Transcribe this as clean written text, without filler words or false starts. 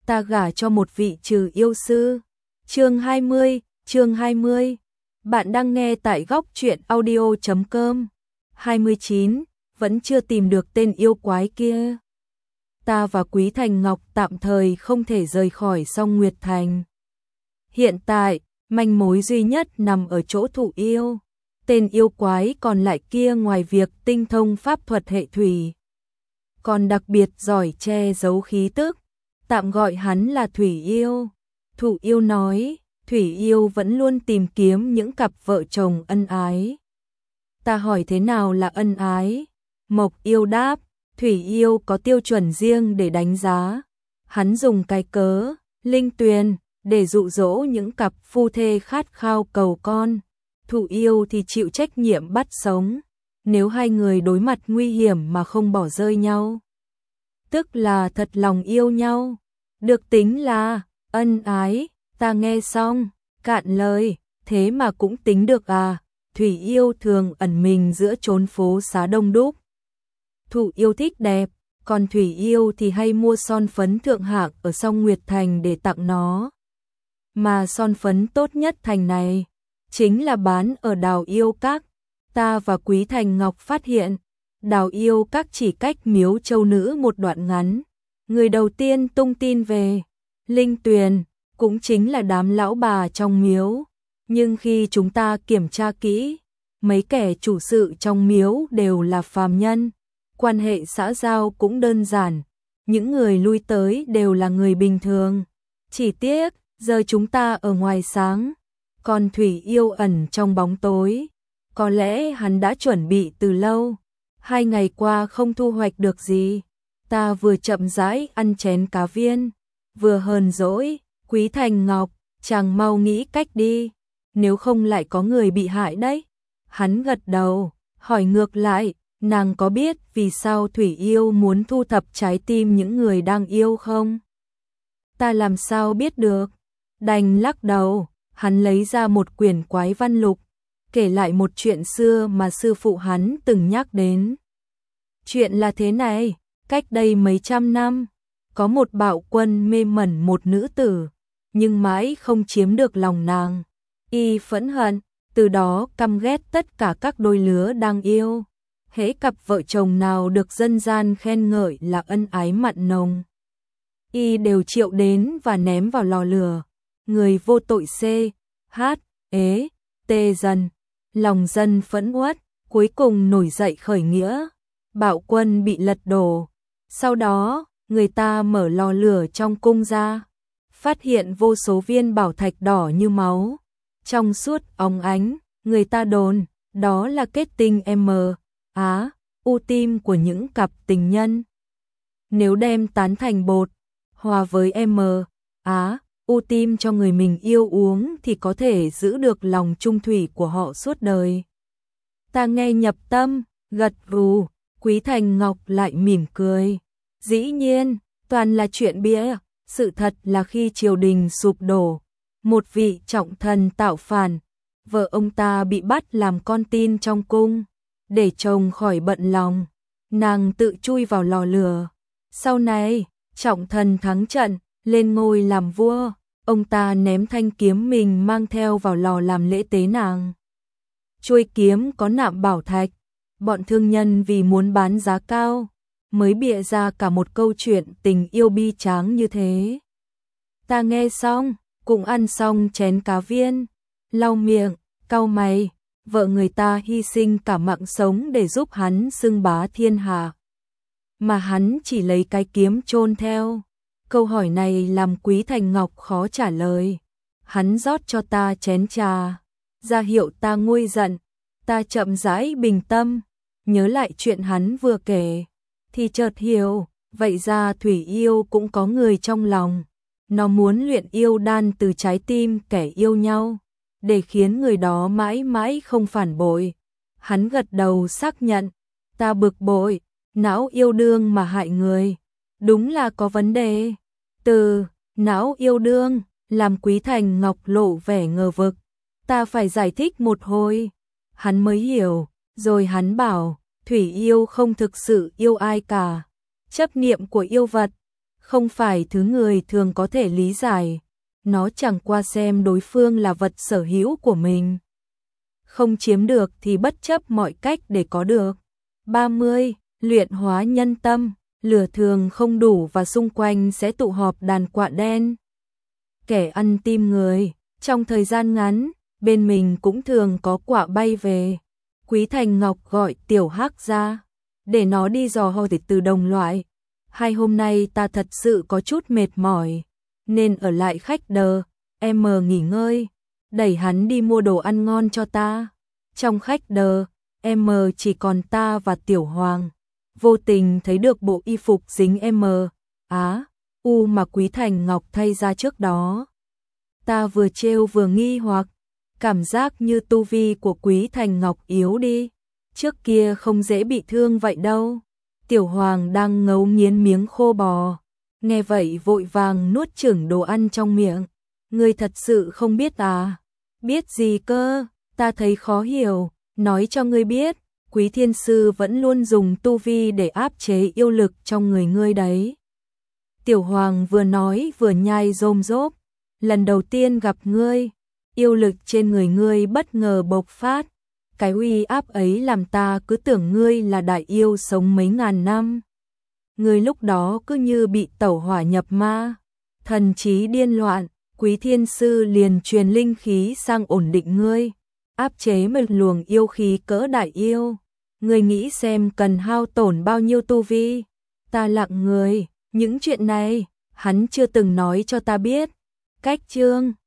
ta gả cho một vị trừ yêu sư. Chương 20. Bạn đang nghe tại góc truyện audio.com. 29. Vẫn chưa tìm được tên yêu quái kia. Ta và Quý Thành Ngọc tạm thời không thể rời khỏi Song Nguyệt Thành. Hiện tại, manh mối duy nhất nằm ở chỗ Thụ Yêu. Tên yêu quái còn lại kia ngoài việc tinh thông pháp thuật hệ thủy, còn đặc biệt giỏi che giấu khí tức, tạm gọi hắn là Thủy Yêu. Thụ Yêu nói, Thủy Yêu vẫn luôn tìm kiếm những cặp vợ chồng ân ái. Ta hỏi thế nào là ân ái? Mộc Yêu đáp, Thủy Yêu có tiêu chuẩn riêng để đánh giá. Hắn dùng cái cớ linh tuyền để dụ dỗ những cặp phu thê khát khao cầu con. Thụ Yêu thì chịu trách nhiệm bắt sống. Nếu hai người đối mặt nguy hiểm mà không bỏ rơi nhau, tức là thật lòng yêu nhau, được tính là ân ái. Ta nghe xong, cạn lời, thế mà cũng tính được à? Thủy Yêu thường ẩn mình giữa chốn phố xá đông đúc. Thụ Yêu thích đẹp, còn Thủy Yêu thì hay mua son phấn thượng hạng ở Song Nguyệt Thành để tặng nó. Mà son phấn tốt nhất thành này chính là bán ở Đào Yêu Các. Ta và Quý Thành Ngọc phát hiện, Đào Yêu Các chỉ cách miếu Châu Nữ một đoạn ngắn. Người đầu tiên tung tin về linh tuyền cũng chính là đám lão bà trong miếu. Nhưng khi chúng ta kiểm tra kỹ, mấy kẻ chủ sự trong miếu đều là phàm nhân. Quan hệ xã giao cũng đơn giản, những người lui tới đều là người bình thường. Chỉ tiếc, giờ chúng ta ở ngoài sáng, còn Thủy Yêu ẩn trong bóng tối. Có lẽ hắn đã chuẩn bị từ lâu. 2 ngày qua không thu hoạch được gì. Ta vừa chậm rãi ăn chén cá viên, vừa hờn dỗi. Quý Thành Ngọc, chàng mau nghĩ cách đi, nếu không lại có người bị hại đấy. Hắn gật đầu, hỏi ngược lại, nàng có biết vì sao Thủy Yêu muốn thu thập trái tim những người đang yêu không? Ta làm sao biết được? Đành lắc đầu. Hắn lấy ra một quyển quái văn lục, kể lại một chuyện xưa mà sư phụ hắn từng nhắc đến. Chuyện là thế này, cách đây mấy trăm năm, có một bạo quân mê mẩn một nữ tử, nhưng mãi không chiếm được lòng nàng. Y phẫn hận, từ đó căm ghét tất cả các đôi lứa đang yêu. Hễ cặp vợ chồng nào được dân gian khen ngợi là ân ái mặn nồng, Y đều triệu đến và ném vào lò lửa. Người vô tội tê dần, lòng dân phẫn uất, cuối cùng nổi dậy khởi nghĩa. Bạo quân bị lật đổ. Sau đó, người ta mở lò lửa trong cung ra, phát hiện vô số viên bảo thạch đỏ như máu, trong suốt óng ánh. Người ta đồn, đó là kết tinh u tim của những cặp tình nhân. Nếu đem tán thành bột, hòa với u tim cho người mình yêu uống thì có thể giữ được lòng trung thủy của họ suốt đời. Ta nghe nhập tâm, gật gù. Quý Thành Ngọc lại mỉm cười. Dĩ nhiên, toàn là chuyện bịa. Sự thật là khi triều đình sụp đổ, một vị trọng thần tạo phản, vợ ông ta bị bắt làm con tin trong cung. Để chồng khỏi bận lòng, nàng tự chui vào lò lửa. Sau này, trọng thần thắng trận, lên ngôi làm vua, ông ta ném thanh kiếm mình mang theo vào lò làm lễ tế nàng. Chuôi kiếm có nạm bảo thạch. Bọn thương nhân vì muốn bán giá cao, mới bịa ra cả một câu chuyện tình yêu bi tráng như thế. Ta nghe xong, cũng ăn xong chén cá viên, lau miệng, cau mày. Vợ người ta hy sinh cả mạng sống để giúp hắn xưng bá thiên hạ, mà hắn chỉ lấy cái kiếm chôn theo. Câu hỏi này làm Quý Thành Ngọc khó trả lời. Hắn rót cho ta chén trà, ra hiệu ta nguôi giận. Ta chậm rãi bình tâm, nhớ lại chuyện hắn vừa kể, thì chợt hiểu, vậy ra Thủy Yêu cũng có người trong lòng. Nó muốn luyện yêu đan từ trái tim kẻ yêu nhau, để khiến người đó mãi mãi không phản bội. Hắn gật đầu xác nhận. Ta bực bội, não yêu đương mà hại người, đúng là có vấn đề. Từ não yêu đương làm Quý Thành Ngọc lộ vẻ ngờ vực. Ta phải giải thích một hồi, hắn mới hiểu. Rồi hắn bảo, Thủy Yêu không thực sự yêu ai cả. Chấp niệm của yêu vật không phải thứ người thường có thể lý giải. Nó chẳng qua xem đối phương là vật sở hữu của mình. Không chiếm được thì bất chấp mọi cách để có được. 30. Luyện hóa nhân tâm. Lửa thường không đủ và xung quanh sẽ tụ họp đàn quạ đen. Kẻ ăn tim người. Trong thời gian ngắn, bên mình cũng thường có quạ bay về. Quý Thành Ngọc gọi Tiểu Hắc ra, để nó đi dò hỏi từ đồng loại. Hai hôm nay ta thật sự có chút mệt mỏi, nên ở lại khách đờ, em nghỉ ngơi, đẩy hắn đi mua đồ ăn ngon cho ta. Trong khách đờ, em chỉ còn ta và Tiểu Hoàng, vô tình thấy được bộ y phục dính mà Quý Thành Ngọc thay ra trước đó. Ta vừa trêu vừa nghi hoặc, cảm giác như tu vi của Quý Thành Ngọc yếu đi, trước kia không dễ bị thương vậy đâu. Tiểu Hoàng đang ngấu nghiến miếng khô bò, nghe vậy vội vàng nuốt chửng đồ ăn trong miệng. Ngươi thật sự không biết à? Biết gì cơ? Ta thấy khó hiểu, nói cho ngươi biết, Quý Thiên Sư vẫn luôn dùng tu vi để áp chế yêu lực trong người ngươi đấy. Tiểu Hoàng vừa nói vừa nhai rôm rốp, lần đầu tiên gặp ngươi, yêu lực trên người ngươi bất ngờ bộc phát, cái uy áp ấy làm ta cứ tưởng ngươi là đại yêu sống mấy ngàn năm. Ngươi lúc đó cứ như bị tẩu hỏa nhập ma, thần trí điên loạn, Quý Thiên Sư liền truyền linh khí sang ổn định ngươi, áp chế một luồng yêu khí cỡ đại yêu. Ngươi nghĩ xem cần hao tổn bao nhiêu tu vi? Ta lặng người, những chuyện này, hắn chưa từng nói cho ta biết. Cách chương